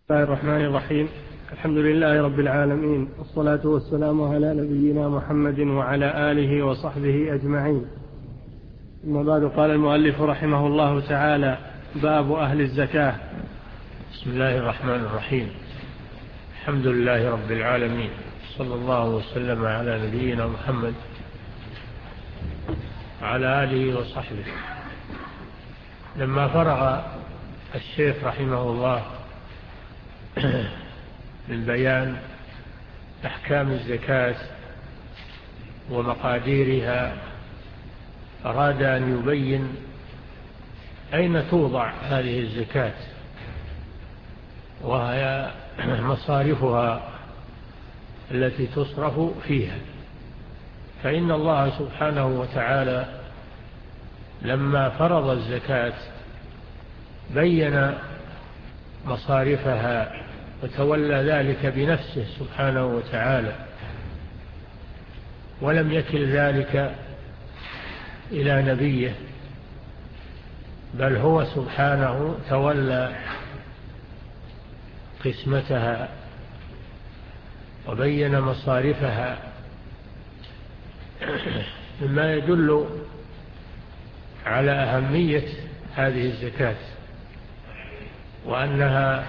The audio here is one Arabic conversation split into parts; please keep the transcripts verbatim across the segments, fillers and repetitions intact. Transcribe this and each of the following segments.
بسم الله الرحمن الرحيم. الحمد لله رب العالمين، والصلاة والسلام على نبينا محمد وعلى آله وصحبه أجمعين. ثم بعد، قال المؤلف رحمه الله تعالى: باب أهل الزكاة. بسم الله الرحمن الرحيم. الحمد لله رب العالمين، صلى الله وسلم على نبينا محمد وعلى آله وصحبه. لما فرغ الشيخ رحمه الله من بيان أحكام الزكاة ومقاديرها، أراد أن يبين أين توضع هذه الزكاة وهي مصارفها التي تصرف فيها. فإن الله سبحانه وتعالى لما فرض الزكاة بين مصارفها وتولى ذلك بنفسه سبحانه وتعالى، ولم يكل ذلك إلى نبيه، بل هو سبحانه تولى قسمتها وبين مصارفها، مما يدل على أهمية هذه الزكاة، وأنها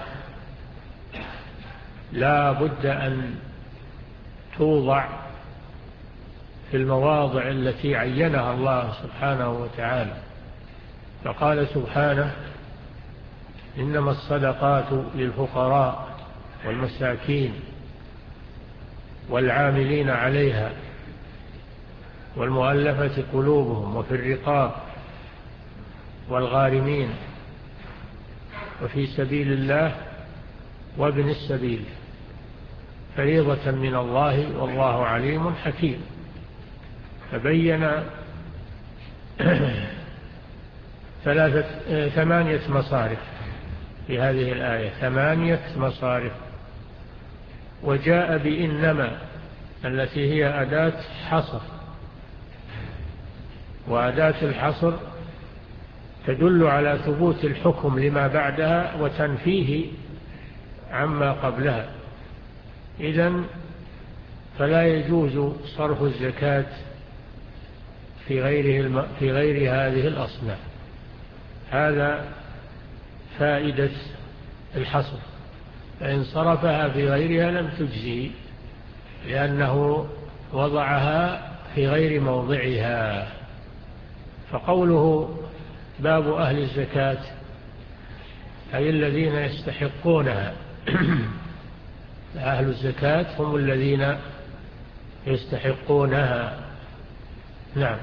لا بد أن توضع في المواضع التي عينها الله سبحانه وتعالى. فقال سبحانه: إنما الصدقات للفقراء والمساكين والعاملين عليها والمؤلفة قلوبهم وفي الرقاب والغارمين وفي سبيل الله وابن السبيل فريضة من الله والله عليم حكيم. فبين ثلاثة ثمانية مصارف في هذه الآية، ثمانية مصارف، وجاء بإنما التي هي أداة حصر، وأداة الحصر تدل على ثبوت الحكم لما بعدها وتنفيه عما قبلها. إذن فلا يجوز صرف الزكاة في غيره في غير هذه الأصناف. هذا فائدة الحصر، فإن صرفها في غيرها لم تجزي، لأنه وضعها في غير موضعها. فقوله باب أهل الزكاة أي الذين يستحقونها. أهل الزكاة هم الذين يستحقونها. نعم.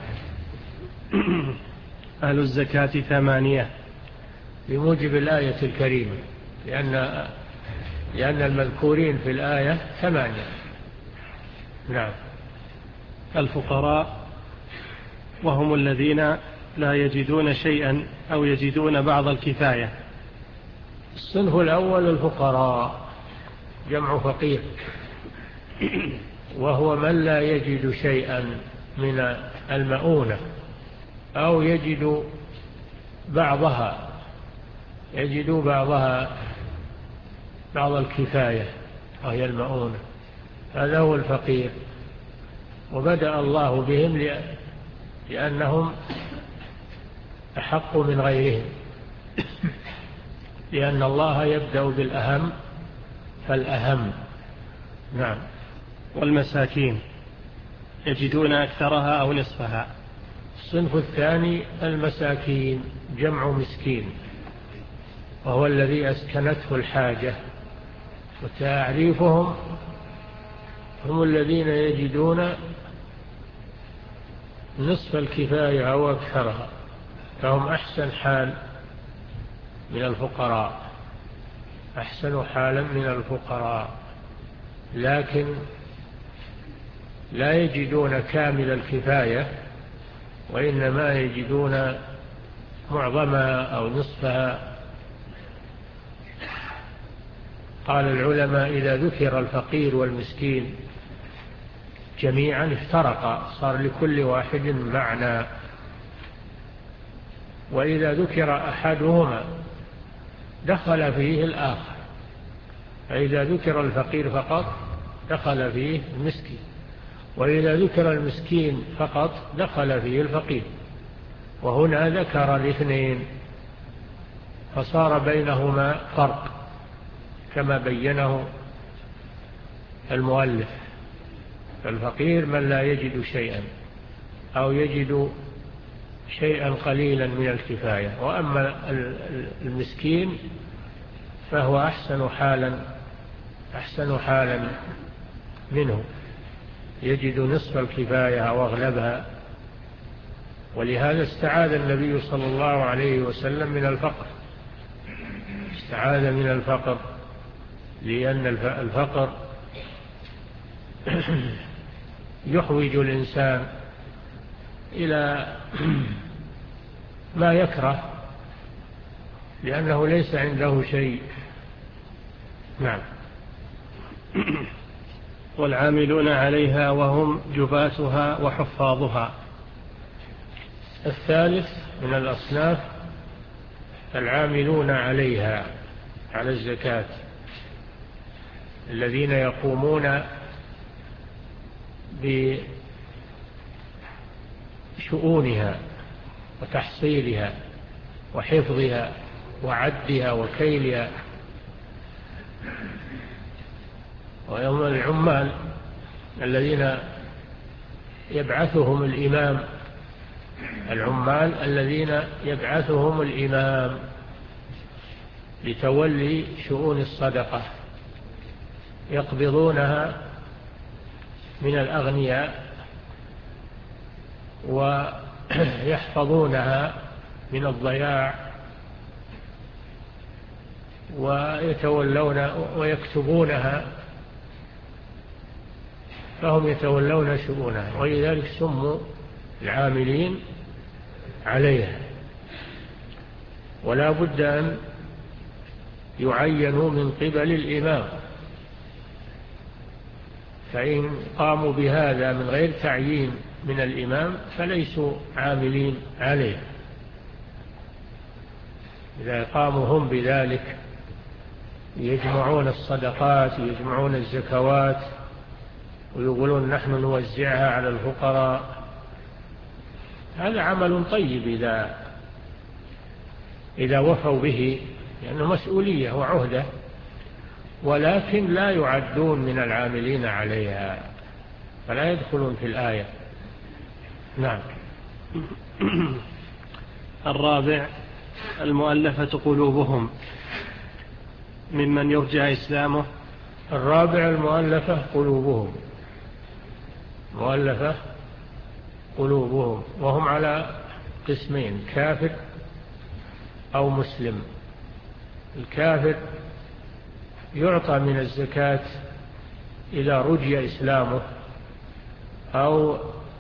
أهل الزكاة ثمانية بموجب الآية الكريمة، لأن لأن المذكورين في الآية ثمانية. نعم. الفقراء وهم الذين لا يجدون شيئا أو يجدون بعض الكفاية. الصنف الأول الفقراء، جمع فقير، وهو من لا يجد شيئا من المؤونة أو يجد بعضها يجد بعضها بعض الكفاية وهي المؤونة، هذا هو الفقير. وبدأ الله بهم لأنهم أحق من غيرهم، لأن الله يبدأ بالأهم فالأهم. نعم. والمساكين يجدون أكثرها أو نصفها. الصنف الثاني المساكين، جمع مسكين، وهو الذي أسكنته الحاجة. وتعريفهم هم الذين يجدون نصف الكفاية أو أكثرها، فهم أحسن حال من الفقراء، أحسن حالا من الفقراء، لكن لا يجدون كامل الكفاية، وإنما يجدون معظمها أو نصفها. قال العلماء: إذا ذكر الفقير والمسكين جميعا افترقا، صار لكل واحد معنى، وإذا ذكر أحدهما دخل فيه الآخر. فإذا ذكر الفقير فقط دخل فيه المسكين، وإذا ذكر المسكين فقط دخل فيه الفقير، وهنا ذكر الاثنين فصار بينهما فرق كما بينه المؤلف. فالفقير من لا يجد شيئا أو يجد شيئا قليلا من الكفاية، وأما المسكين فهو أحسن حالا أحسن حالا منه، يجد نصف الكفاية أو أغلبها. ولهذا استعاذ النبي صلى الله عليه وسلم من الفقر، استعاذ من الفقر، لأن الفقر يحوج الإنسان إلى ما يكره لأنه ليس عنده شيء. نعم. والعاملون عليها وهم جباتها وحفاظها. الثالث من الأصناف العاملون عليها، على الزكاة، الذين يقومون بشؤونها وتحصيلها وحفظها وعدها وكيلها. ويوم العمال الذين يبعثهم الإمام، العمال الذين يبعثهم الإمام لتولي شؤون الصدقة، يقبضونها من الأغنياء ويحفظونها من الضياع، ويتولون ويكتبونها، فهم يتولون شؤونها، ولذلك سموا العاملين عليها. ولا بد أن يعينوا من قبل الإمام، فإن قاموا بهذا من غير تعيين من الإمام فليسوا عاملين عليه. إذا قاموا هم بذلك يجمعون الصدقات ويجمعون الزكوات ويقولون نحن نوزعها على الفقراء، هذا عمل طيب إذا إذا وفوا به، لأنه مسؤولية وعهدة، ولكن لا يعدون من العاملين عليها، فلا يدخلون في الآية. نعم. الرابع المؤلفة قلوبهم، ممن يرجى إسلامه. الرابع المؤلفة قلوبهم، مؤلفة قلوبهم، وهم على قسمين: كافر أو مسلم. الكافر يعطى من الزكاة إذا رجي إسلامه أو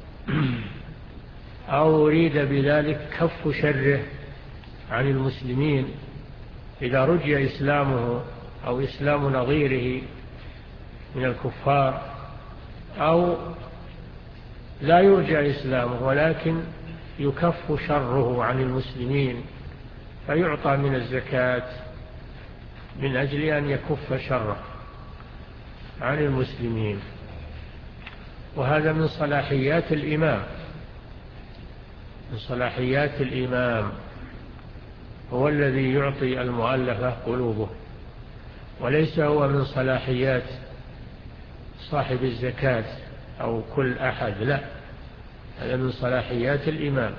أو أريد بذلك كف شره عن المسلمين، إذا رجي إسلامه أو إسلام نظيره من الكفار، أو لا يرجى إسلامه ولكن يكف شره عن المسلمين، فيعطى من الزكاة من أجل أن يكف شره عن المسلمين. وهذا من صلاحيات الإمام، من صلاحيات الإمام، هو الذي يعطي المؤلفة قلوبه، وليس هو من صلاحيات صاحب الزكاة أو كل أحد، لا، هذا من صلاحيات الإمام.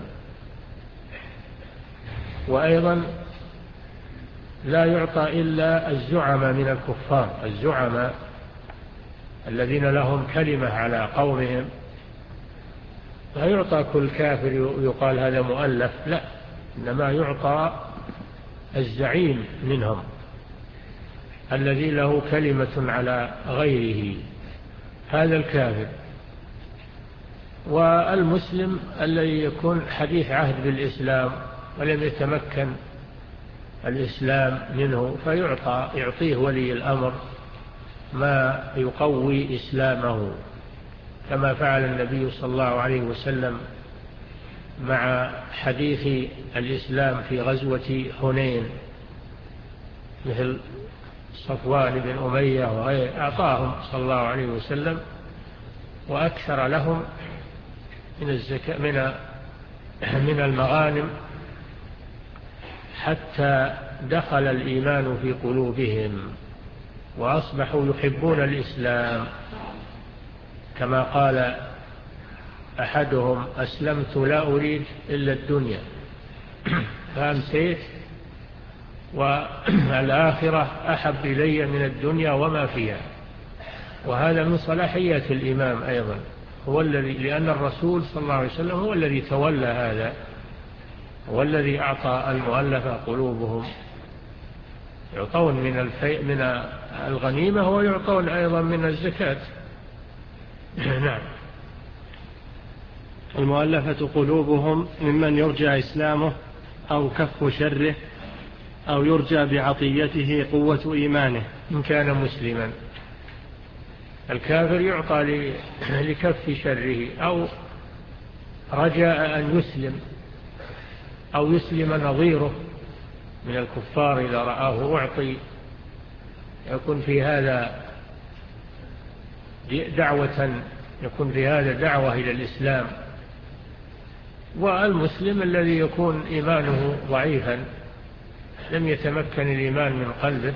وأيضا لا يعطى إلا الزعماء من الكفار، الزعماء الذين لهم كلمة على قومهم، لا يعطى كل كافر يقال هذا مؤلف، لا، إنما يعطى الزعيم منهم الذي له كلمة على غيره، هذا الكافر. والمسلم الذي يكون حديث عهد بالإسلام ولم يتمكن الإسلام منه، فيعطى يعطيه ولي الأمر ما يقوي إسلامه، كما فعل النبي صلى الله عليه وسلم مع حديث الإسلام في غزوة حنين، مثل صفوان بن أمية وغيره، أعطاهم صلى الله عليه وسلم وأكثر لهم من الزكاة من من المغانم، حتى دخل الإيمان في قلوبهم وأصبحوا يحبون الإسلام، كما قال أحدهم: أسلمت لا أريد إلا الدنيا فأمسيت والآخرة أحب إلي من الدنيا وما فيها. وهذا من صلاحيات الإمام أيضا، هو الذي لأن الرسول صلى الله عليه وسلم هو الذي تولى هذا، هو الذي أعطى المؤلفة قلوبهم، يعطون من الفي... من الغنيمة ويعطون أيضا من الزكاة. نعم. المؤلفة قلوبهم ممن يرجى إسلامه أو كف شره أو يرجى بعطيته قوة إيمانه إن كان مسلما. الكافر يعطى لكف شره أو رجاء أن يسلم أو يسلم نظيره من الكفار إذا رآه أعطي، يكون في هذا دعوة يكون في هذا دعوة إلى الإسلام. والمسلم الذي يكون إيمانه ضعيفا لم يتمكن الإيمان من قلبه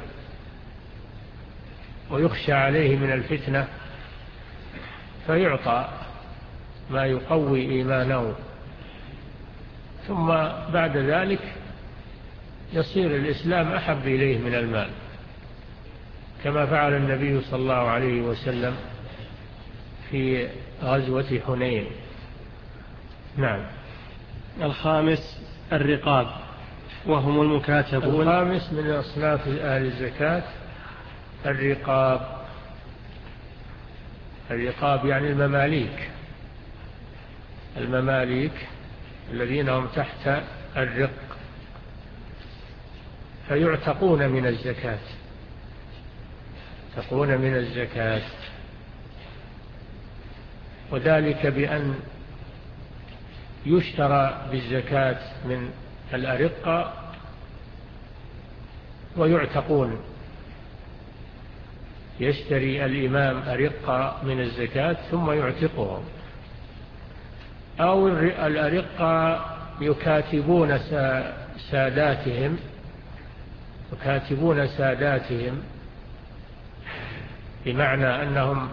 ويخشى عليه من الفتنة فيعطى ما يقوي إيمانه، ثم بعد ذلك يصير الإسلام أحب إليه من المال، كما فعل النبي صلى الله عليه وسلم في غزوة حنين. نعم. الخامس الرقاب وهم المكاتبون. الخامس من أصناف أهل الزكاة الرقاب. الرقاب يعني المماليك، المماليك الذين هم تحت الرق فيعتقون من الزكاة، يعتقون من الزكاة، وذلك بأن يشترى بالزكاة من الأرقة ويعتقون. يشتري الإمام أرقة من الزكاة ثم يعتقهم، أو الأرقة يكاتبون ساداتهم يكاتبون ساداتهم بمعنى أنهم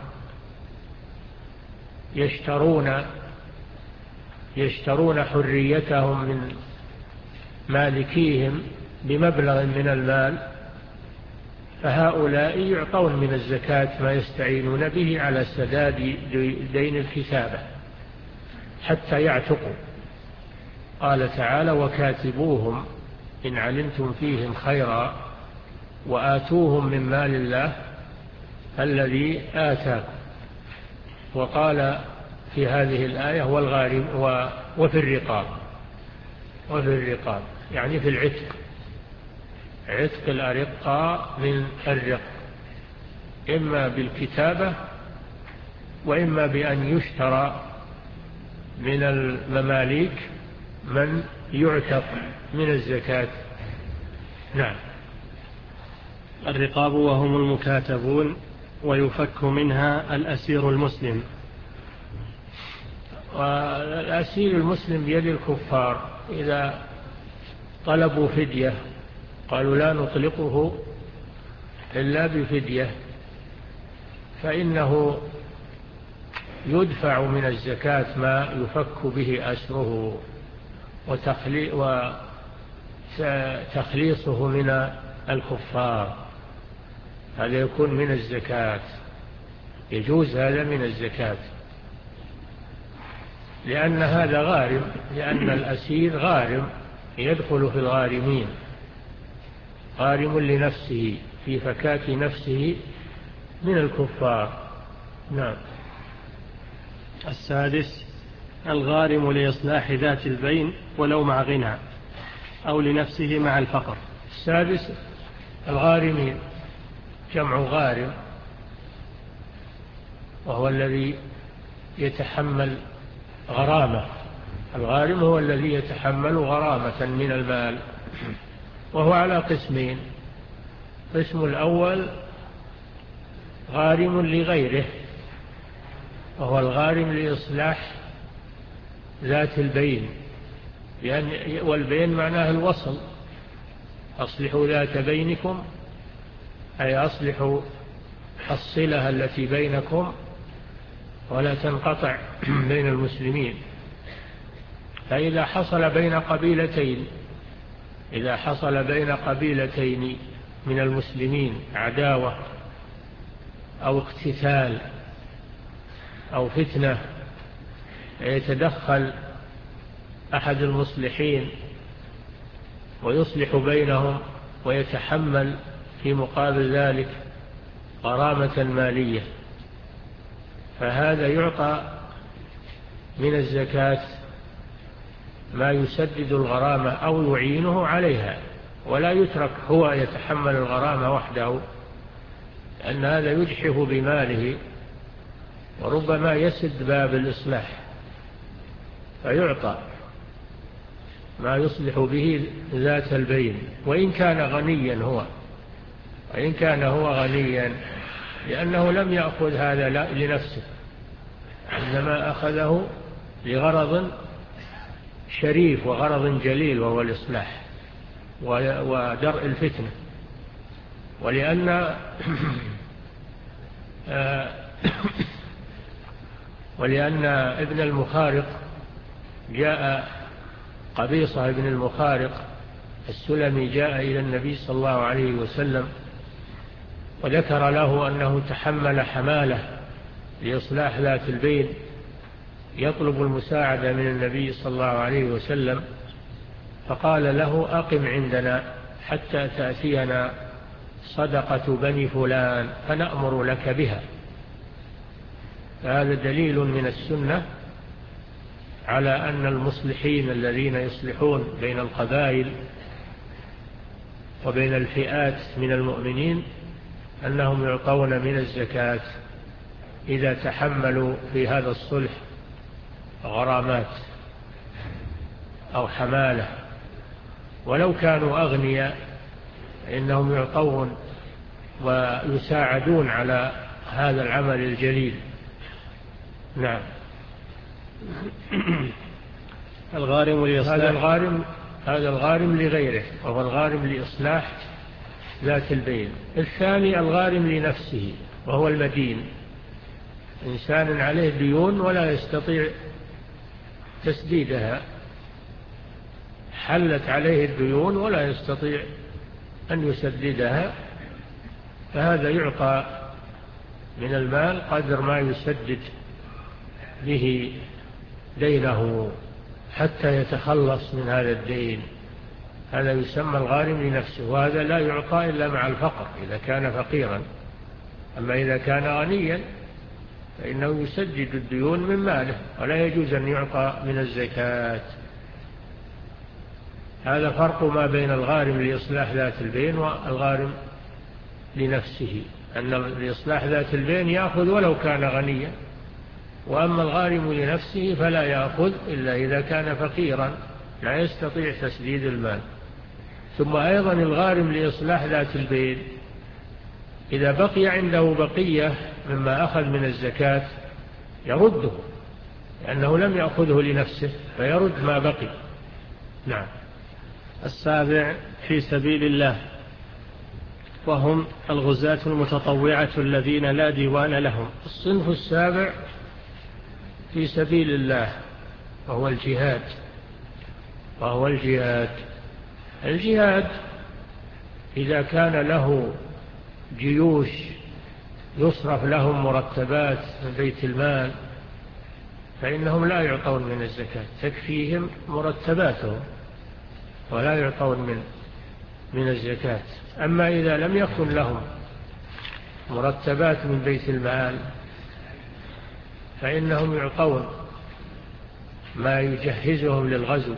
يشترون يشترون حريتهم من مالكيهم بمبلغ من المال، فهؤلاء يعطون من الزكاة ما يستعينون به على سداد دين الكتابة حتى يعتقوا. قال تعالى: وكاتبوهم إن علمتم فيهم خيرا وآتوهم من مال الله الذي آتاكم. وقال في هذه الآية: والغارم وفي الرقاب، وفي الرقاب يعني في العتق، عتق الأرقاء من الرق، إما بالكتابة وإما بأن يشترى من المماليك من يعتق من الزكاة. نعم. الرقاب وهم المكاتبون ويفك منها الأسير المسلم. والأسير المسلم بيد الكفار إذا طلبوا فدية قالوا لا نطلقه إلا بفدية، فإنه يدفع من الزكاة ما يفك به أسره وتخليصه من الكفار، هذا يكون من الزكاة، يجوز هذا من الزكاة، لأن هذا غارم، لأن الأسير غارم يدخل في الغارمين، غارم لنفسه في فكاك نفسه من الكفار. نعم. السادس الغارم لإصلاح ذات البين ولو مع غنى أو لنفسه مع الفقر. السادس الغارمين جمع غارم، وهو الذي يتحمل غرامة. الغارم هو الذي يتحمل غرامة من المال، وهو على قسمين: القسم الأول غارم لغيره، وهو الغارم لإصلاح ذات البين، يعني والبين معناه الوصل، أصلحوا ذات بينكم أي أصلحوا الصلة التي بينكم ولا تنقطع بين المسلمين. فإذا حصل بين قبيلتين إذا حصل بين قبيلتين من المسلمين عداوة أو اقتتال أو فتنة، يتدخل أحد المصلحين ويصلح بينهم ويتحمل في مقابل ذلك غرامة مالية، فهذا يعطى من الزكاة ما يسدد الغرامة أو يعينه عليها، ولا يترك هو يتحمل الغرامة وحده، لأن هذا يجحف بماله وربما يسد باب الإصلاح، فيعطى ما يصلح به ذات البين، وإن كان غنيا هو وإن كان هو غنيا لأنه لم يأخذ هذا لنفسه، إنما أخذه لغرض شريف وغرض جليل وهو الإصلاح ودرء الفتنة. ولأن ولأن ابن المخارق جاء قبيصة ابن المخارق السلمي جاء إلى النبي صلى الله عليه وسلم وذكر له أنه تحمل حمالة لإصلاح ذات البين، يطلب المساعدة من النبي صلى الله عليه وسلم، فقال له أقم عندنا حتى تأتينا صدقة بني فلان فنأمر لك بها. فهذا دليل من السنة على أن المصلحين الذين يصلحون بين القبائل وبين الفئات من المؤمنين أنهم يعطون من الزكاة إذا تحملوا في هذا الصلح غرامات أو حمالة، ولو كانوا أغنياء إنهم يعطون ويساعدون على هذا العمل الجليل. نعم. الغارم لإصلاح هذا الغارم هذا الغارم لغيره، وهو الغارم لإصلاح ذات البين. الثاني الغارم لنفسه، وهو المدين، إنسان عليه ديون ولا يستطيع تسديدها، حلت عليه الديون ولا يستطيع أن يسددها، فهذا يعطى من المال قدر ما يسدد به دينه حتى يتخلص من هذا الدين. هذا يسمى الغارم لنفسه، وهذا لا يعطى إلا مع الفقر إذا كان فقيرا. أما إذا كان غنيا فإنه يسدد الديون من ماله ولا يجوز أن يعطى من الزكاة. هذا فرق ما بين الغارم لإصلاح ذات البين والغارم لنفسه، أن لإصلاح ذات البين يأخذ ولو كان غنيا، وأما الغارم لنفسه فلا يأخذ إلا إذا كان فقيرا لا يستطيع تسديد المال. ثم أيضا الغارم لإصلاح ذات البين إذا بقي عنده بقية مما أخذ من الزكاة يرده، لأنه لم يأخذه لنفسه فيرد ما بقي. نعم. السابع في سبيل الله، وهم الغزاة المتطوعة الذين لا ديوان لهم. الصنف السابع في سبيل الله وهو الجهاد وهو الجهاد الجهاد إذا كان له جيوش يصرف لهم مرتبات من بيت المال فإنهم لا يعطون من الزكاة، تكفيهم مرتباتهم ولا يعطون من من الزكاة. أما إذا لم يكن لهم مرتبات من بيت المال فإنهم يعطون ما يجهزهم للغزو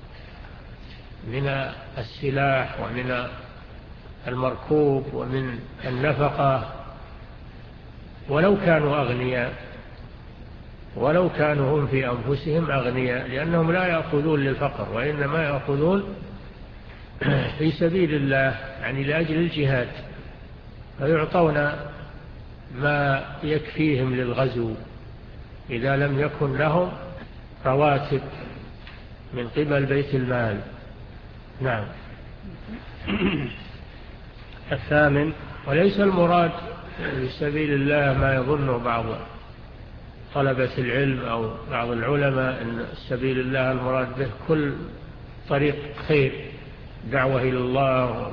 من السلاح ومن المركوب ومن النفقة، ولو كانوا أغنياء ولو كانوا هم في أنفسهم أغنياء، لأنهم لا يأخذون للفقر وإنما يأخذون في سبيل الله، يعني لأجل الجهاد. فيعطون ما يكفيهم للغزو إذا لم يكن لهم رواتب من قبل بيت المال. نعم. الثامن: وليس المراد في سبيل الله ما يظنه بعض طلبة العلم أو بعض العلماء أن سبيل الله المراد به كل طريق خير، دعوة إلى الله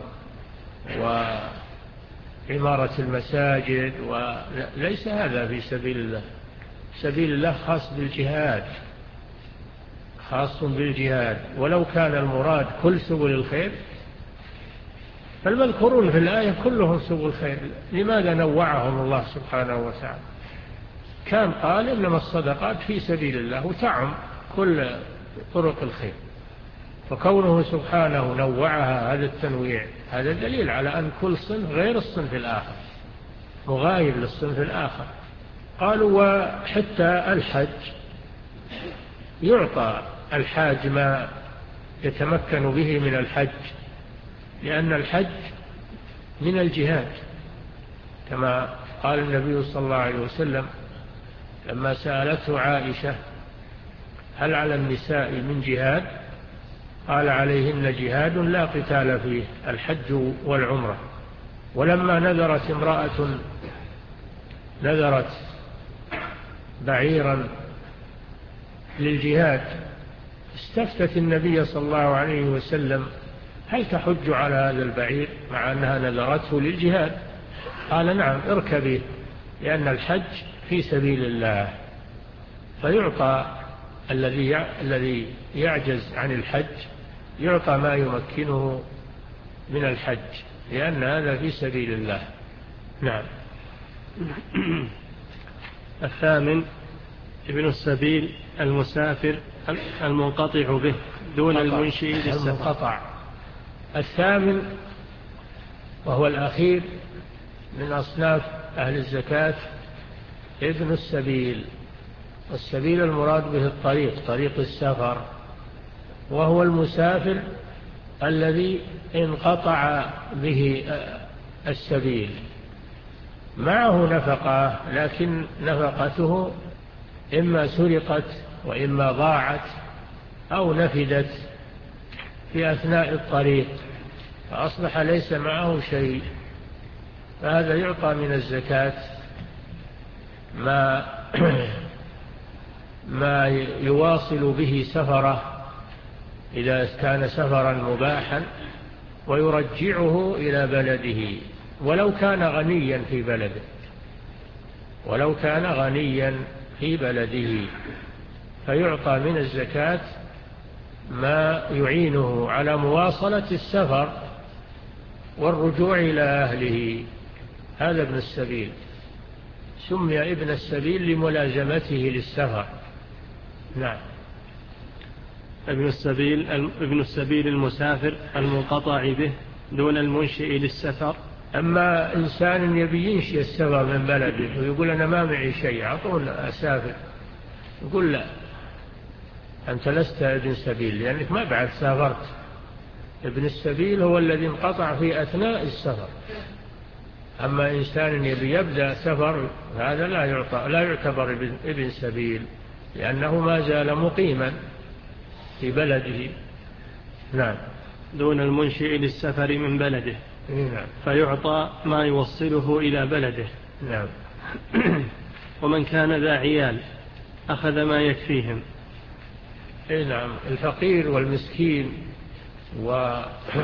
وعمارة المساجد، وليس هذا في سبيل الله. سبيل الله خاص بالجهاد، خاص بالجهاد. ولو كان المراد كل سبل الخير فالمذكورون في الآية كلهم سبل الخير، لماذا نوعهم الله سبحانه وتعالى؟ كان قال إنما الصدقات في سبيل الله وتعم كل طرق الخير، فكونه سبحانه نوعها هذا التنويع هذا دليل على أن كل صنف غير الصنف الآخر، مغاير للصنف الآخر. قالوا وحتى الحج يعطى الحاج ما يتمكن به من الحج، لأن الحج من الجهاد، كما قال النبي صلى الله عليه وسلم لما سألته عائشة هل على النساء من جهاد؟ قال عليهن جهاد لا قتال فيه، الحج والعمرة. ولما نذرت امرأة نذرت بعيرا للجهاد استفتت النبي صلى الله عليه وسلم هل تحج على هذا البعير مع أنها نذرته للجهاد؟ قال نعم اركبي، لأن الحج في سبيل الله. فيعطى الذي الذي يعجز عن الحج يعطى ما يمكنه من الحج، لأن هذا في سبيل الله. نعم. الثامن: ابن السبيل المسافر المنقطع به دون المنشئ للسفر. الثامن وهو الأخير من أصناف أهل الزكاة ابن السبيل. السبيل المراد به الطريق، طريق السفر، وهو المسافر الذي انقطع به السبيل، معه نفقة لكن نفقته إما سرقت وإما ضاعت أو نفدت في أثناء الطريق فأصبح ليس معه شيء، فهذا يعطى من الزكاة ما ما يواصل به سفره إذا كان سفرا مباحا ويرجعه إلى بلده، ولو كان غنيا في بلده ولو كان غنيا في بلده فيعطى من الزكاة ما يعينه على مواصلة السفر والرجوع إلى أهله. هذا ابن السبيل، سمي ابن السبيل لملازمته للسفر. نعم. ابن السبيل ابن السبيل المسافر المنقطع به دون المنشئ للسفر. أما إنسان يبي ينشئ السفر من بلده ويقول أنا ما معي شيء أعطونا أسافر، يقول لا، أنت لست ابن سبيل لأنك ما بعد سافرت. ابن السبيل هو الذي انقطع في أثناء السفر. أما إنسان يبي يبدأ سفر هذا لا يعطى لا يعتبر ابن سبيل، لأنه ما زال مقيما في بلده. نعم. دون المنشئ للسفر من بلده. نعم. فيعطى ما يوصله إلى بلده. نعم. ومن كان ذا عيال أخذ ما يكفيهم. نعم. الفقير والمسكين و...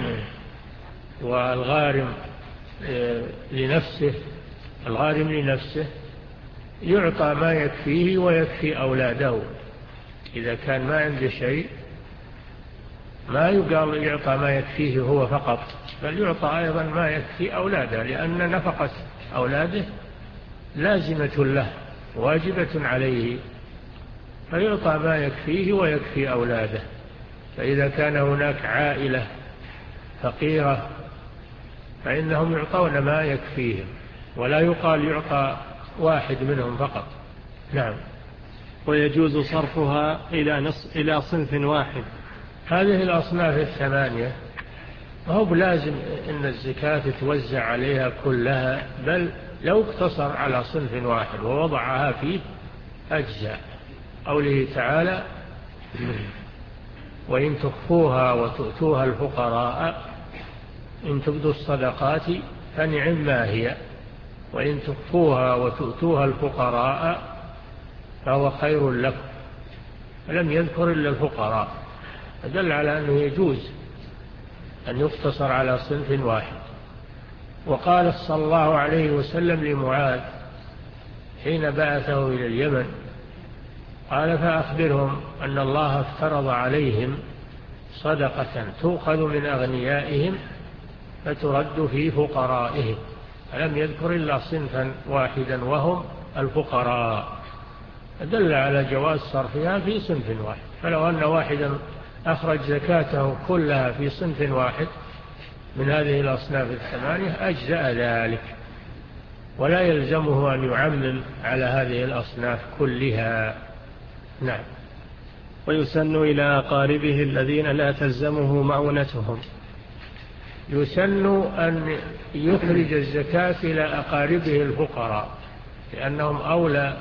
والغارم لنفسه الغارم لنفسه يعطى ما يكفيه ويكفي أولاده. إذا كان ما عنده شيء ما يقال يعطى ما يكفيه هو فقط، بل يعطى أيضا ما يكفي أولاده، لأن نفقة أولاده لازمة له واجبة عليه، فيعطى ما يكفيه ويكفي أولاده. فإذا كان هناك عائلة فقيرة فإنهم يعطون ما يكفيهم، ولا يقال يعطى واحد منهم فقط. نعم. ويجوز صرفها إلى نص إلى صنف واحد. هذه الأصناف الثمانية هو بلازم إن الزكاة توزع عليها كلها، بل لو اقتصر على صنف واحد ووضعها فيه أجزاء. قوله تعالى: وإن تخفوها وتؤتوها الفقراء إن تبدوا الصدقات فنعم ما هي وإن تخفوها وتؤتوها الفقراء فهو خير لكم. فلم يذكر إلا الفقراء، فدل على أنه يجوز أن يقتصر على صنف واحد. وقال صلى الله عليه وسلم لمعاذ حين بعثه إلى اليمن، قال: فأخبرهم أن الله افترض عليهم صدقة تؤخذ من أغنيائهم فترد في فقرائهم، فلم يذكر إلا صنفا واحدا وهم الفقراء، دل على جواز صرفها في صنف واحد. فلو أن واحدا أخرج زكاته كلها في صنف واحد من هذه الأصناف الثمانية أجزأ ذلك، ولا يلزمه أن يعمم على هذه الأصناف كلها. نعم. ويسن إلى أقاربه الذين لا تلزمه مؤونتهم. يسن أن يخرج الزكاة إلى أقاربه الفقراء، لأنهم أولى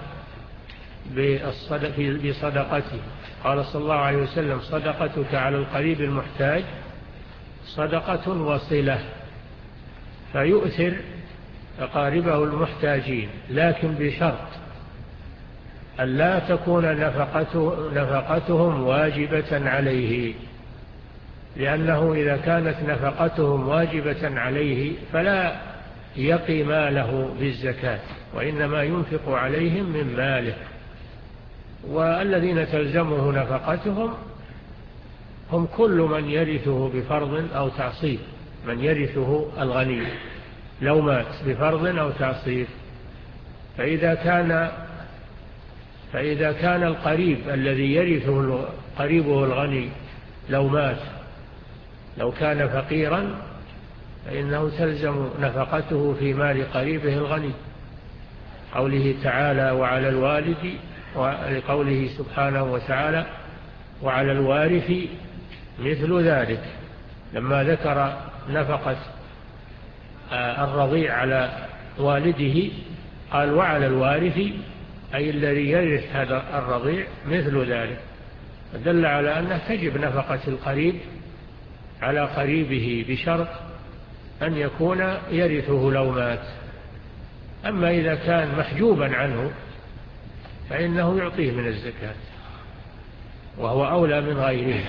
بصدقته. قال صلى الله عليه وسلم: صدقتك على القريب المحتاج صدقة وصلة. فيؤثر أقاربه المحتاجين، لكن بشرط أن لا تكون نفقته نفقتهم واجبة عليه، لأنه إذا كانت نفقتهم واجبة عليه فلا يقي ماله بالزكاة، وإنما ينفق عليهم من ماله. والذين تلزمه نفقتهم هم كل من يرثه بفرض أو تعصيب، من يرثه الغني لو مات بفرض أو تعصيب. فإذا كان فإذا كان القريب الذي يرثه قريبه الغني لو مات لو كان فقيرا فإنه تلزم نفقته في مال قريبه الغني. قوله تعالى: وعلى الوالد، ولقوله سبحانه وتعالى: وعلى الوارث مثل ذلك، لما ذكر نفقة الرضيع على والده قال: وعلى الوارث، أي الذي يرث هذا الرضيع مثل ذلك، دل على أنه تجب نفقة القريب على قريبه بشرط أن يكون يرثه لو مات. أما إذا كان محجوبا عنه فإنه يعطيه من الزكاة، وهو أولى من غيره.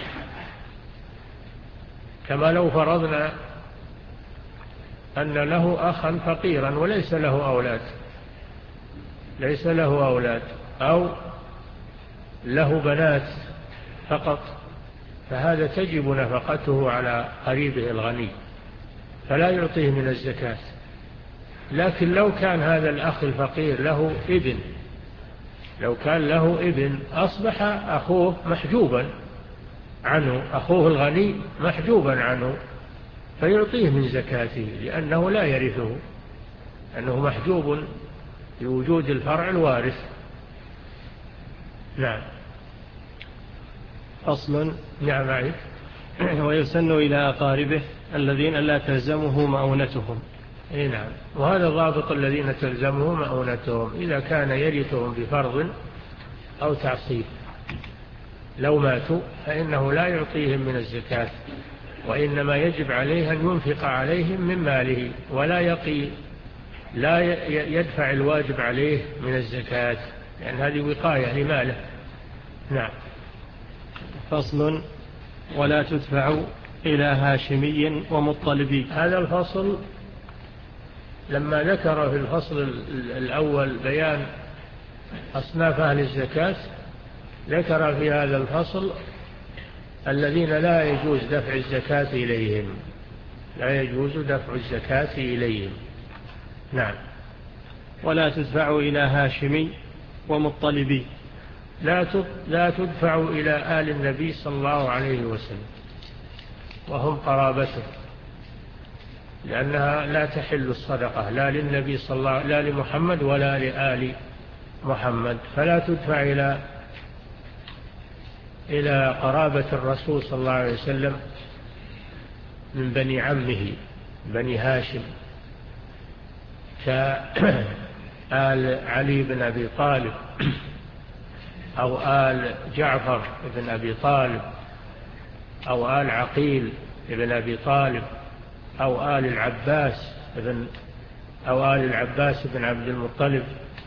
كما لو فرضنا أن له أخا فقيرا وليس له أولاد ليس له أولاد أو له بنات فقط، فهذا تجب نفقته على قريبه الغني فلا يعطيه من الزكاة. لكن لو كان هذا الأخ الفقير له ابن لو كان له ابن أصبح أخوه محجوبا عنه، أخوه الغني محجوبا عنه، فيعطيه من زكاته لأنه لا يرثه، أنه محجوب لوجود الفرع الوارث. نعم. فصل. نعم عليك. ويسن إلى أقاربه الذين لا تلزمه مؤونتهم. اي نعم. وهذا ضابط الذين تلزمه مؤونتهم، إذا كان يرثهم بفرض أو تعصيب لو ماتوا فإنه لا يعطيهم من الزكاة، وإنما يجب عليه أن ينفق عليهم من ماله، ولا يقي لا يدفع الواجب عليه من الزكاة، لأن هذه وقاية لماله. نعم. فصل. ولا تدفع إلى هاشمي ومطلبي. هذا الفصل لما ذكر في الفصل الأول بيان أصناف أهل الزكاة، ذكر في هذا الفصل الذين لا يجوز دفع الزكاة إليهم لا يجوز دفع الزكاة إليهم. نعم. ولا تدفع إلى هاشمي ومطلبي. لا تدفع إلى آل النبي صلى الله عليه وسلم وهم قرابته، لأنها لا تحل الصدقة لا للنبي صلى الله لا لمحمد ولا لآل محمد، فلا تدفع إلى إلى قرابة الرسول صلى الله عليه وسلم من بني عمه بني هاشم كآل علي بن أبي طالب أو آل جعفر بن أبي طالب أو آل عقيل بن أبي طالب أو آل العباس بن أو آل العباس بن عبد المطلب.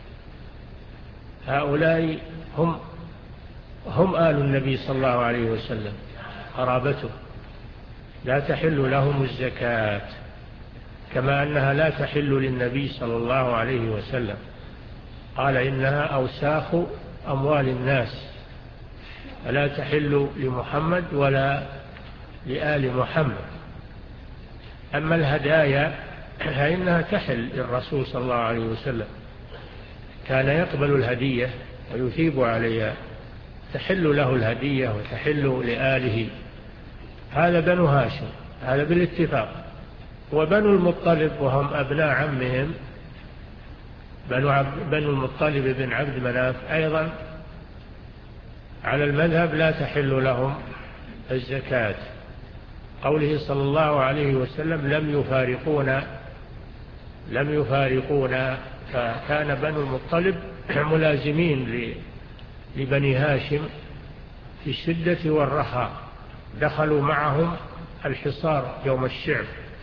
هؤلاء هم هم آل النبي صلى الله عليه وسلم قرابته، لا تحل لهم الزكاة كما أنها لا تحل للنبي صلى الله عليه وسلم. قال إنها أوساخ أموال الناس فلا تحل لمحمد ولا لآل محمد. أما الهدايا فإنها تحل للرسول صلى الله عليه وسلم، كان يقبل الهدية ويثيب عليها، تحل له الهدية وتحل لآله. هذا بنو هاشم، هذا بالاتفاق. وبنو المطلب وهم أبناء عمهم بنو, عب بنو المطلب بن عبد مناف أيضا على المذهب لا تحل لهم الزكاة. قوله صلى الله عليه وسلم لم يفارقونا لم يفارقونا فكان بنو المطلب ملازمين لبني هاشم في الشدة والرخاء، دخلوا معهم الحصار يوم الشعب،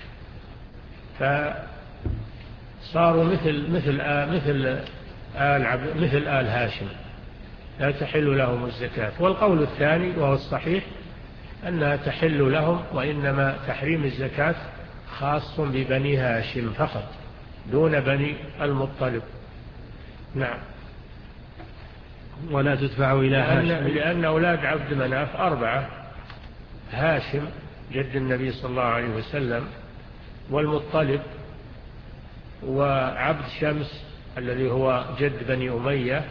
فصاروا مثل مثل آل مثل آل عبد مثل آل هاشم، لا تحل لهم الزكاة. والقول الثاني وهو الصحيح أنها تحل لهم، وإنما تحريم الزكاة خاص ببني هاشم فقط دون بني المطلب. نعم. ولا تدفع إلى هاشم لأن, لأن أولاد عبد مناف أربعة: هاشم جد النبي صلى الله عليه وسلم، والمطلب، وعبد شمس الذي هو جد بني أمية،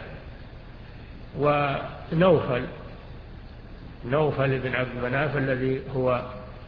ونوفل نوفل بن عبد مناف الذي هو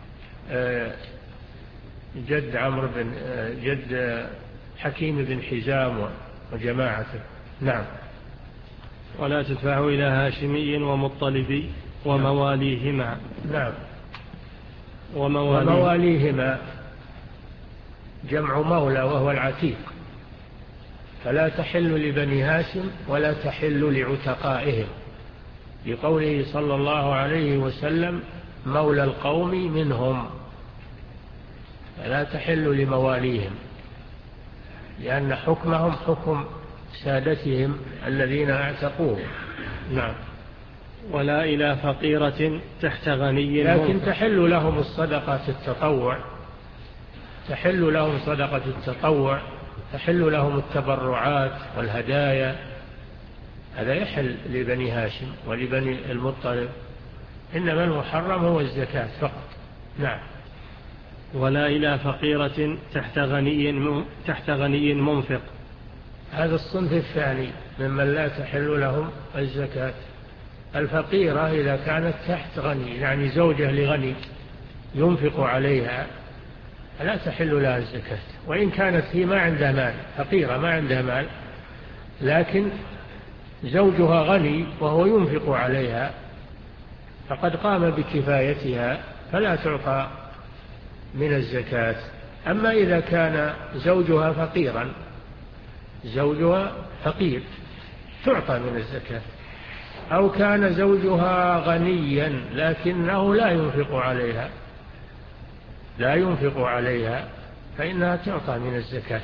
جد عمرو بن جد حكيم بن حزام وجماعته. نعم. ولا تدفع إلى هاشمي ومطلبي ومواليهما. نعم. ومواليه. ومواليهما جمع مولى وهو العتيق، فلا تحل لبني هاشم ولا تحل لعتقائهم، لقوله صلى الله عليه وسلم مولى القوم منهم، فلا تحل لمواليهم لأن حكمهم حكم سادتهم الذين اعتقوه. نعم. ولا إلى فقيرة تحت غني، لكن تحل لهم الصدقة التطوع، تحل لهم صدقة التطوع، تحل لهم التبرعات والهدايا، هذا يحل لبني هاشم ولبني المطلب، إنما المحرم هو الزكاة فقط. نعم. ولا إلى فقيرة تحت غني تحت غني منفق، هذا الصنف الثاني ممن لا تحل لهم الزكاة. الفقيرة إذا كانت تحت غني، يعني زوجة لغني ينفق عليها، لا تحل لها الزكاة، وإن كانت هي ما عندها مال، فقيرة ما عندها مال، لكن زوجها غني وهو ينفق عليها فقد قام بكفايتها فلا تعطى من الزكاة. أما إذا كان زوجها فقيرا زوجها فقير تعطى من الزكاة، أو كان زوجها غنيا لكنه لا ينفق عليها لا ينفق عليها فإنها تعطى من الزكاة،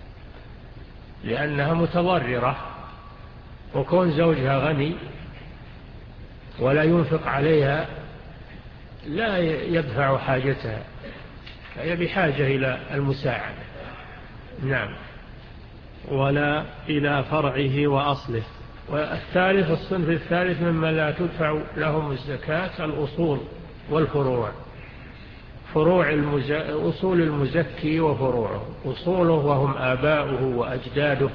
لأنها متضررة، وكون زوجها غني ولا ينفق عليها لا يدفع حاجتها، فهي بحاجة إلى المساعدة. نعم. ولا إلى فرعه وأصله. والثالث الصنف الثالث مما لا تدفع لهم الزكاة الأصول والفروع. فروع المز... أصول المزكي وفروعه، أصوله وهم آباؤه وأجداده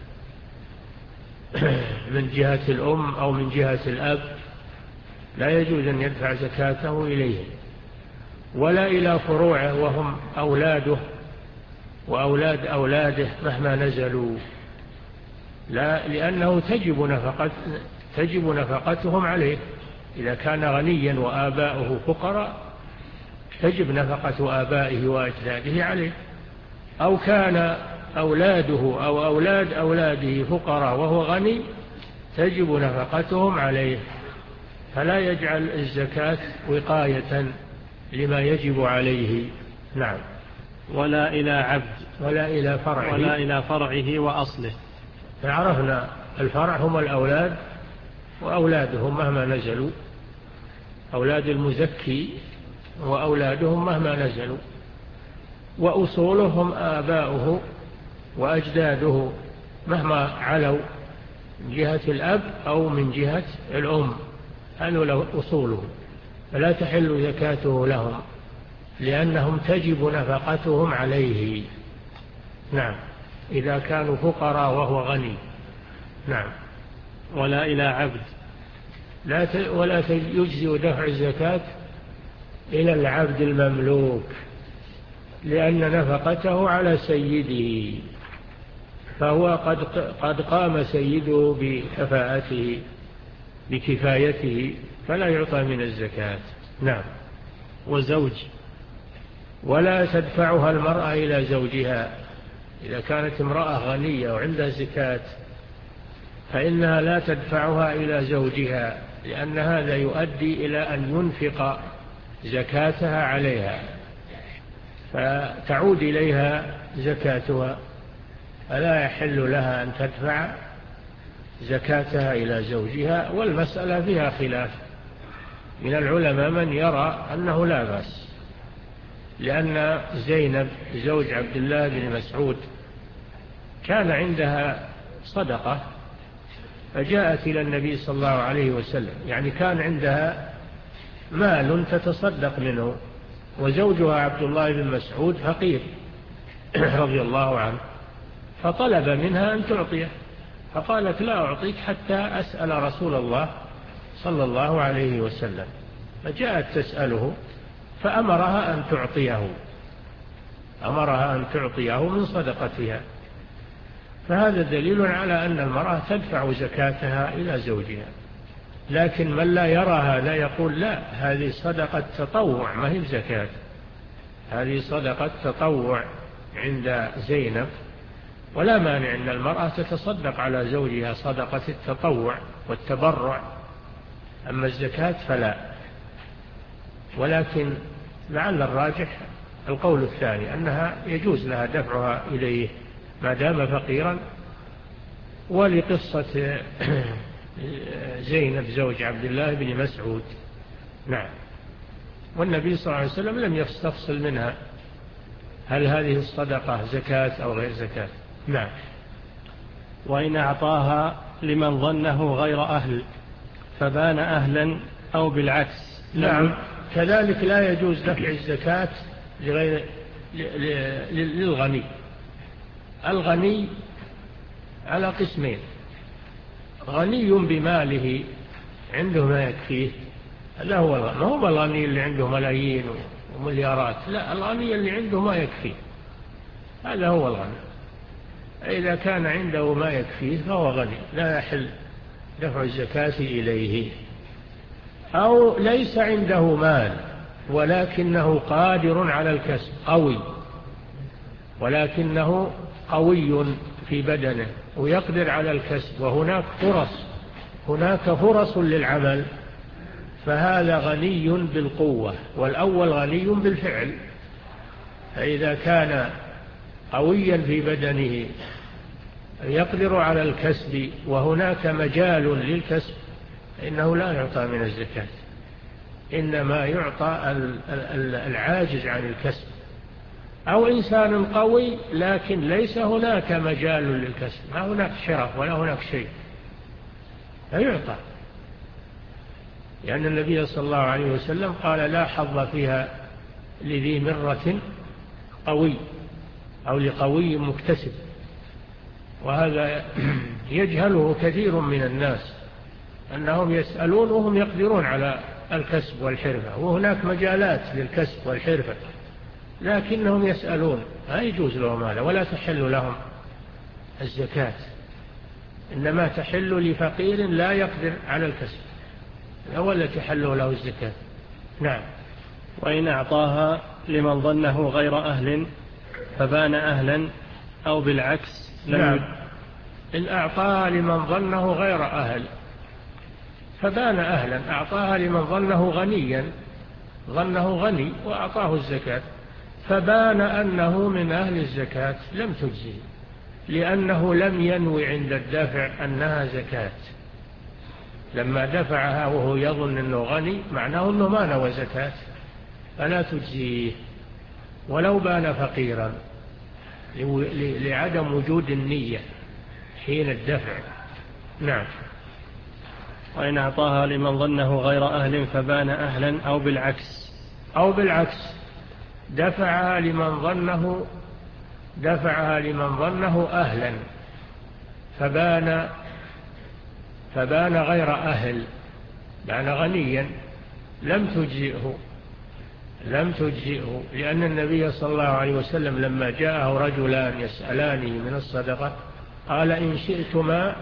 من جهة الأم أو من جهة الأب لا يجوز أن يدفع زكاته إليهم. ولا إلى فروعه وهم أولاده وأولاد أولاده مهما نزلوا، لا، لأنه تجب نفقت تجب نفقتهم عليه. إذا كان غنيا وآباؤه فقراء تجب نفقة آبائه وأجداده عليه، أو كان أولاده أو أولاد أولاده فقراء وهو غني تجب نفقتهم عليه، فلا يجعل الزكاة وقاية لما يجب عليه. نعم. ولا إلى عبد ولا إلى فرعه ولا إلى فرعه وأصله. فعرفنا الفرع هم الأولاد وأولادهم مهما نزلوا، أولاد المزكي وأولادهم مهما نزلوا، وأصولهم آباؤه وأجداده مهما علوا من جهة الأب أو من جهة الأم، هذول له أصوله، فلا تحل زكاته لهم لأنهم تجب نفقتهم عليه. نعم، إذا كانوا فقراء وهو غني. نعم. ولا إلى عبد. لا ت... ولا يجزئ دفع الزكاة إلى العبد المملوك، لأن نفقته على سيده، فهو قد قد قام سيده بكفاءته بكفايته، فلا يعطى من الزكاة. نعم. وزوج. ولا تدفعها المرأة إلى زوجها، إذا كانت امرأة غنية وعندها زكاة فإنها لا تدفعها إلى زوجها، لأن هذا يؤدي إلى أن ينفق زكاتها عليها فتعود إليها زكاتها، فلا يحل لها أن تدفع زكاتها إلى زوجها. والمسألة فيها خلاف من العلماء، من يرى أنه لا بأس، لأن زينب زوج عبد الله بن مسعود كان عندها صدقة فجاءت إلى النبي صلى الله عليه وسلم، يعني كان عندها مال تتصدق منه، وزوجها عبد الله بن مسعود فقير رضي الله عنه، فطلب منها أن تعطيه، فقالت لا أعطيك حتى أسأل رسول الله صلى الله عليه وسلم، فجاءت تسأله فأمرها أن تعطيه أمرها أن تعطيه من صدقتها. فهذا دليل على أن المرأة تدفع زكاتها إلى زوجها. لكن من لا يرى هذا يقول لا، هذه صدقة تطوع ما هي زكاة، هذه صدقة تطوع عند زينب، ولا مانع أن المرأة تتصدق على زوجها صدقة التطوع والتبرع، أما الزكاة فلا. ولكن لعل الراجح القول الثاني، أنها يجوز لها دفعها إليه ما دام فقيرا. ولقصة زينب زوج عبد الله بن مسعود. نعم. والنبي صلى الله عليه وسلم لم يستفصل منها هل هذه الصدقة زكاة أو غير زكاة. نعم. وإن أعطاها لمن ظنه غير أهل فبان أهلا أو بالعكس. نعم. كذلك لا يجوز دفع الزكاة لغير للغني. الغني على قسمين: غني بماله عنده ما يكفيه، هذا هو الغني، ما هو الغني اللي عنده ملايين ومليارات، لا، الغني اللي عنده ما يكفيه، هذا هو الغني. إذا كان عنده ما يكفيه فهو غني، لا يحل دفع الزكاة إليه. أو ليس عنده مال ولكنه قادر على الكسب، قوي، ولكنه قوي في بدنه ويقدر على الكسب، وهناك فرص هناك فرص للعمل، فهذا غني بالقوة، والأول غني بالفعل. فإذا كان قويا في بدنه يقدر على الكسب وهناك مجال للكسب إنه لا يعطى من الزكاة، إنما يعطى العاجز عن الكسب. أو إنسان قوي لكن ليس هناك مجال للكسب، ما هناك شرف ولا هناك شيء، فيعطى، لأن النبي صلى الله عليه وسلم قال لا حظ فيها لذي مرة قوي أو لقوي مكتسب. وهذا يجهله كثير من الناس، أنهم يسألون وهم يقدرون على الكسب والحرفة، وهناك مجالات للكسب والحرفة، لكنهم يسألون، لا يجوز لهم هذا، ولا تحل لهم الزكاة، إنما تحل لفقير لا يقدر على الكسب، ولا تحل له الزكاة. نعم. وإن أعطاها لمن ظنه غير أهل فبان أهلا أو بالعكس لم نعم. إن أعطاها لمن ظنه غير أهل فبان أهلا، أعطاها لمن ظنه غنيا، ظنه غني وأعطاه الزكاة، فبان أنه من أهل الزكاة لم تجزي، لأنه لم ينوي عند الدافع أنها زكاة. لما دفعها وهو يظن أنه غني معناه أنه ما نوى زكاة فلا تجزيه ولو بان فقيرا، لعدم وجود النية حين الدفع. نعم. وإن أعطاها لمن ظنه غير أهل فبان أهلا أو بالعكس أو بالعكس دفعها لمن ظنه دفعها لمن ظنه أهلا فبان فبان غير أهل، بان غنيا، لم تجزئه لم تجزئه لأن النبي صلى الله عليه وسلم لما جاءه رجلان يسألانه من الصدقة قال إن شئتما،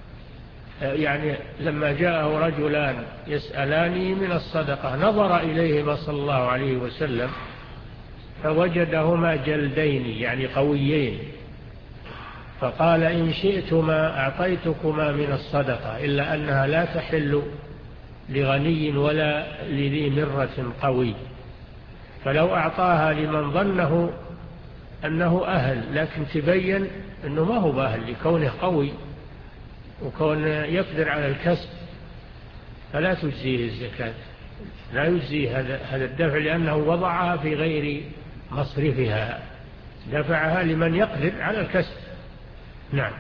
يعني لما جاءه رجلان يسألاني من الصدقة نظر إليهما صلى الله عليه وسلم فوجدهما جلدين يعني قويين، فقال إن شئتما أعطيتكما من الصدقة إلا أنها لا تحل لغني ولا لذي مرة قوي، فلو أعطاها لمن ظنه أنه أهل لكن تبين أنه ما هو أهل لكونه قوي وكون يقدر على الكسب فلا تجزيه الزكاة، لا يجزيه هذا الدفع لأنه وضعها في غير مصرفها، دفعها لمن يقدر على الكسب. نعم.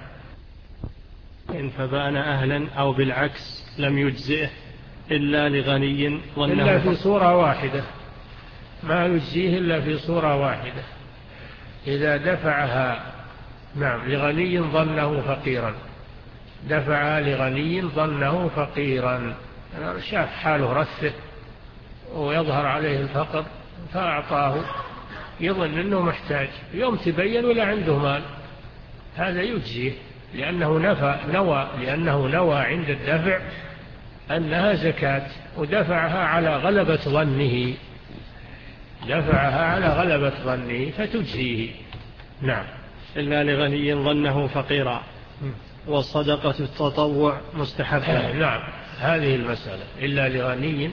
إن فبان أهلا أو بالعكس لم يجزئه إلا لغني ظنه إلا في صورة واحدة، ما يجزيه إلا في صورة واحدة، إذا دفعها نعم لغني ظنه فقيرا، دفعها لغني ظنه فقيرا، شاف حاله رثه ويظهر عليه الفقر فأعطاه يظن أنه محتاج، يوم تبين ولا عنده مال هذا يجزيه لأنه نفى نوى لأنه نوى عند الدفع أنها زكاة ودفعها على غلبة ظنه دفعها على غلبة ظنه فتجزيه. نعم. إلا لغني ظنه فقيرا والصدقة التطوع مستحبة. نعم هذه المسألة، إلا لغني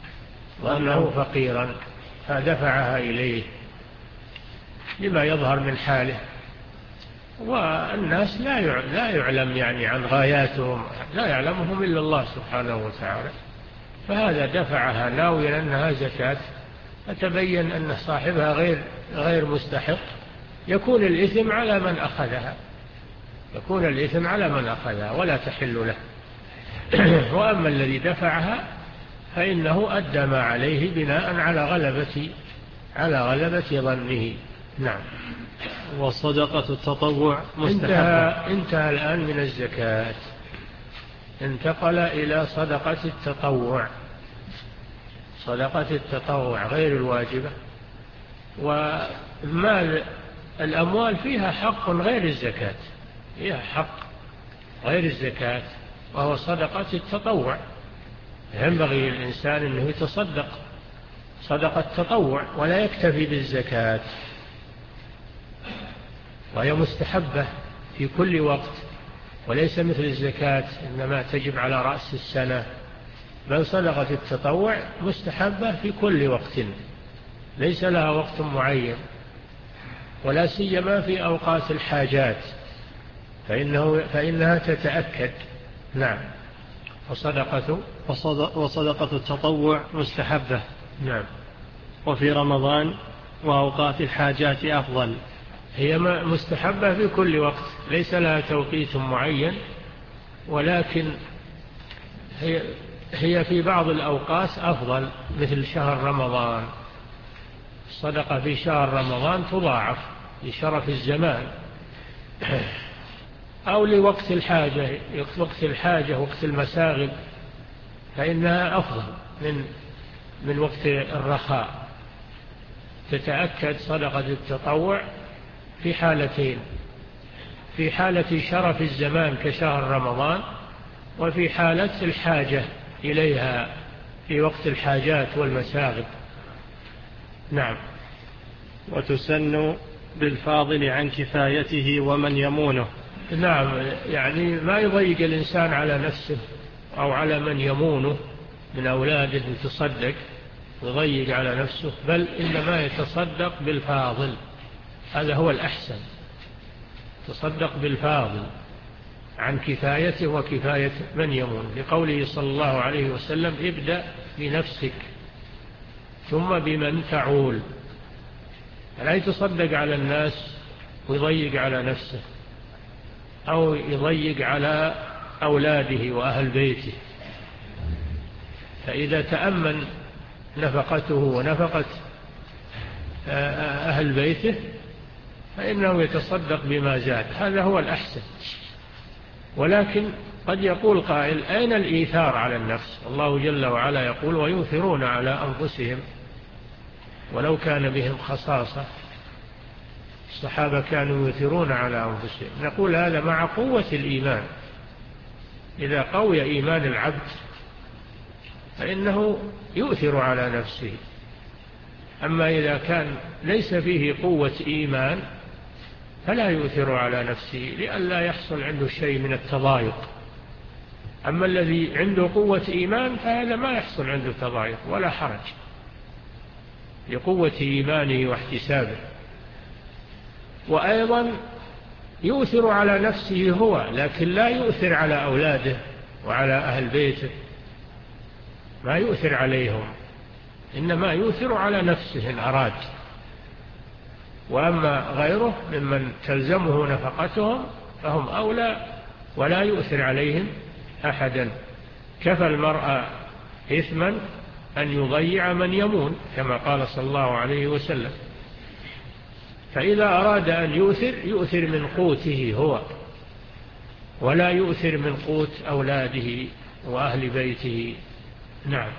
ظنه فقيرا فدفعها إليه لما يظهر من حاله، والناس لا لا يعلم يعني عن غاياتهم، لا يعلمهم إلا الله سبحانه وتعالى، فهذا دفعها ناويا أنها زكاة فتبين أن صاحبها غير غير مستحق، يكون الإثم على من أخذها يكون الإثم على من أخذها ولا تحل له. وأما الذي دفعها فإنه أدى ما عليه بناء على غلبة على غلبة ظنه. نعم. والصدقة التطوع مستحبة. انتهى, انتهى الآن من الزكاة، انتقل إلى صدقة التطوع، صدقة التطوع غير الواجبة، ومال الأموال فيها حق غير الزكاة، فيها حق غير الزكاة وهو صدقة التطوع، ينبغي للإنسان أنه يتصدق صدقة التطوع ولا يكتفي بالزكاة، وهي مستحبة في كل وقت وليس مثل الزكاة إنما تجب على رأس السنة، بل صدقة التطوع مستحبة في كل وقت ليس لها وقت معين، ولا سيما في أوقات الحاجات فإنه فإنها تتأكد. نعم. وصدقة وصدقة التطوع مستحبة. نعم. وفي رمضان وأوقات الحاجات أفضل. هي مستحبة في كل وقت ليس لها توقيت معين، ولكن هي هي في بعض الأوقات أفضل مثل شهر رمضان، الصدقة في شهر رمضان تضاعف لشرف الزمان، أو لوقت الحاجة وقت الحاجة وقت المساغب فإنها أفضل من من وقت الرخاء. تتأكد صدقة التطوع في حالتين، في حالة شرف الزمان كشهر رمضان، وفي حالة الحاجة إليها في وقت الحاجات والمساغب نعم. وتسن بالفاضل عن كفايته ومن يمونه. نعم، يعني ما يضيق الإنسان على نفسه أو على من يمونه من أولاده يتصدق يضيق على نفسه، بل إنما يتصدق بالفاضل، هذا هو الأحسن. تصدق بالفاضل عن كفايته وكفاية من يمون، لقوله صلى الله عليه وسلم: ابدأ بنفسك ثم بمن تعول. لا يتصدق على الناس ويضيق على نفسه أو يضيق على أولاده وأهل بيته، فإذا تأمن نفقته ونفقة أهل بيته فإنه يتصدق بما زاد، هذا هو الأحسن. ولكن قد يقول قائل: أين الإيثار على النفس؟ الله جل وعلا يقول: ويؤثرون على أنفسهم ولو كان بهم خصاصة. الصحابة كانوا يؤثرون على أنفسهم. نقول هذا مع قوة الإيمان، إذا قوي إيمان العبد فإنه يؤثر على نفسه. أما إذا كان ليس فيه قوة إيمان فلا يؤثر على نفسه لئلا يحصل عنده شيء من التضايق. أما الذي عنده قوة إيمان فهذا ما يحصل عنده تضايق ولا حرج لقوة إيمانه واحتسابه. وأيضا يؤثر على نفسه هو، لكن لا يؤثر على أولاده وعلى أهل بيته، ما يؤثر عليهم، إنما يؤثر على نفسه إن أراد. وأما غيره ممن تلزمه نفقتهم فهم أولى ولا يؤثر عليهم أحدا. كفى المرء إثما أن يضيع من يمون، كما قال صلى الله عليه وسلم. فإذا أراد أن يؤثر يؤثر من قوته هو، ولا يؤثر من قوت أولاده وأهل بيته. نعم.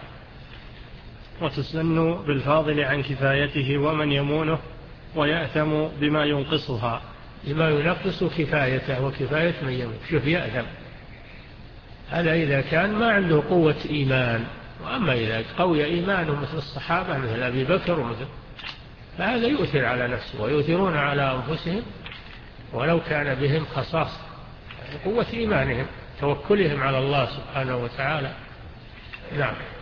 وتسن بالفاضل عن كفايته ومن يمونه ويأثم بما ينقصها. بما ينقص كفايته وكفاية من يمون. شوف، يأثم هذا إذا كان ما عنده قوة إيمان. وأما إذا قوي إيمانه مثل الصحابة مثل أبي بكر ومثل، فهذا يؤثر على نفسه، ويؤثرون على أنفسهم ولو كان بهم خصاصة، قوة إيمانهم توكلهم على الله سبحانه وتعالى. نعم.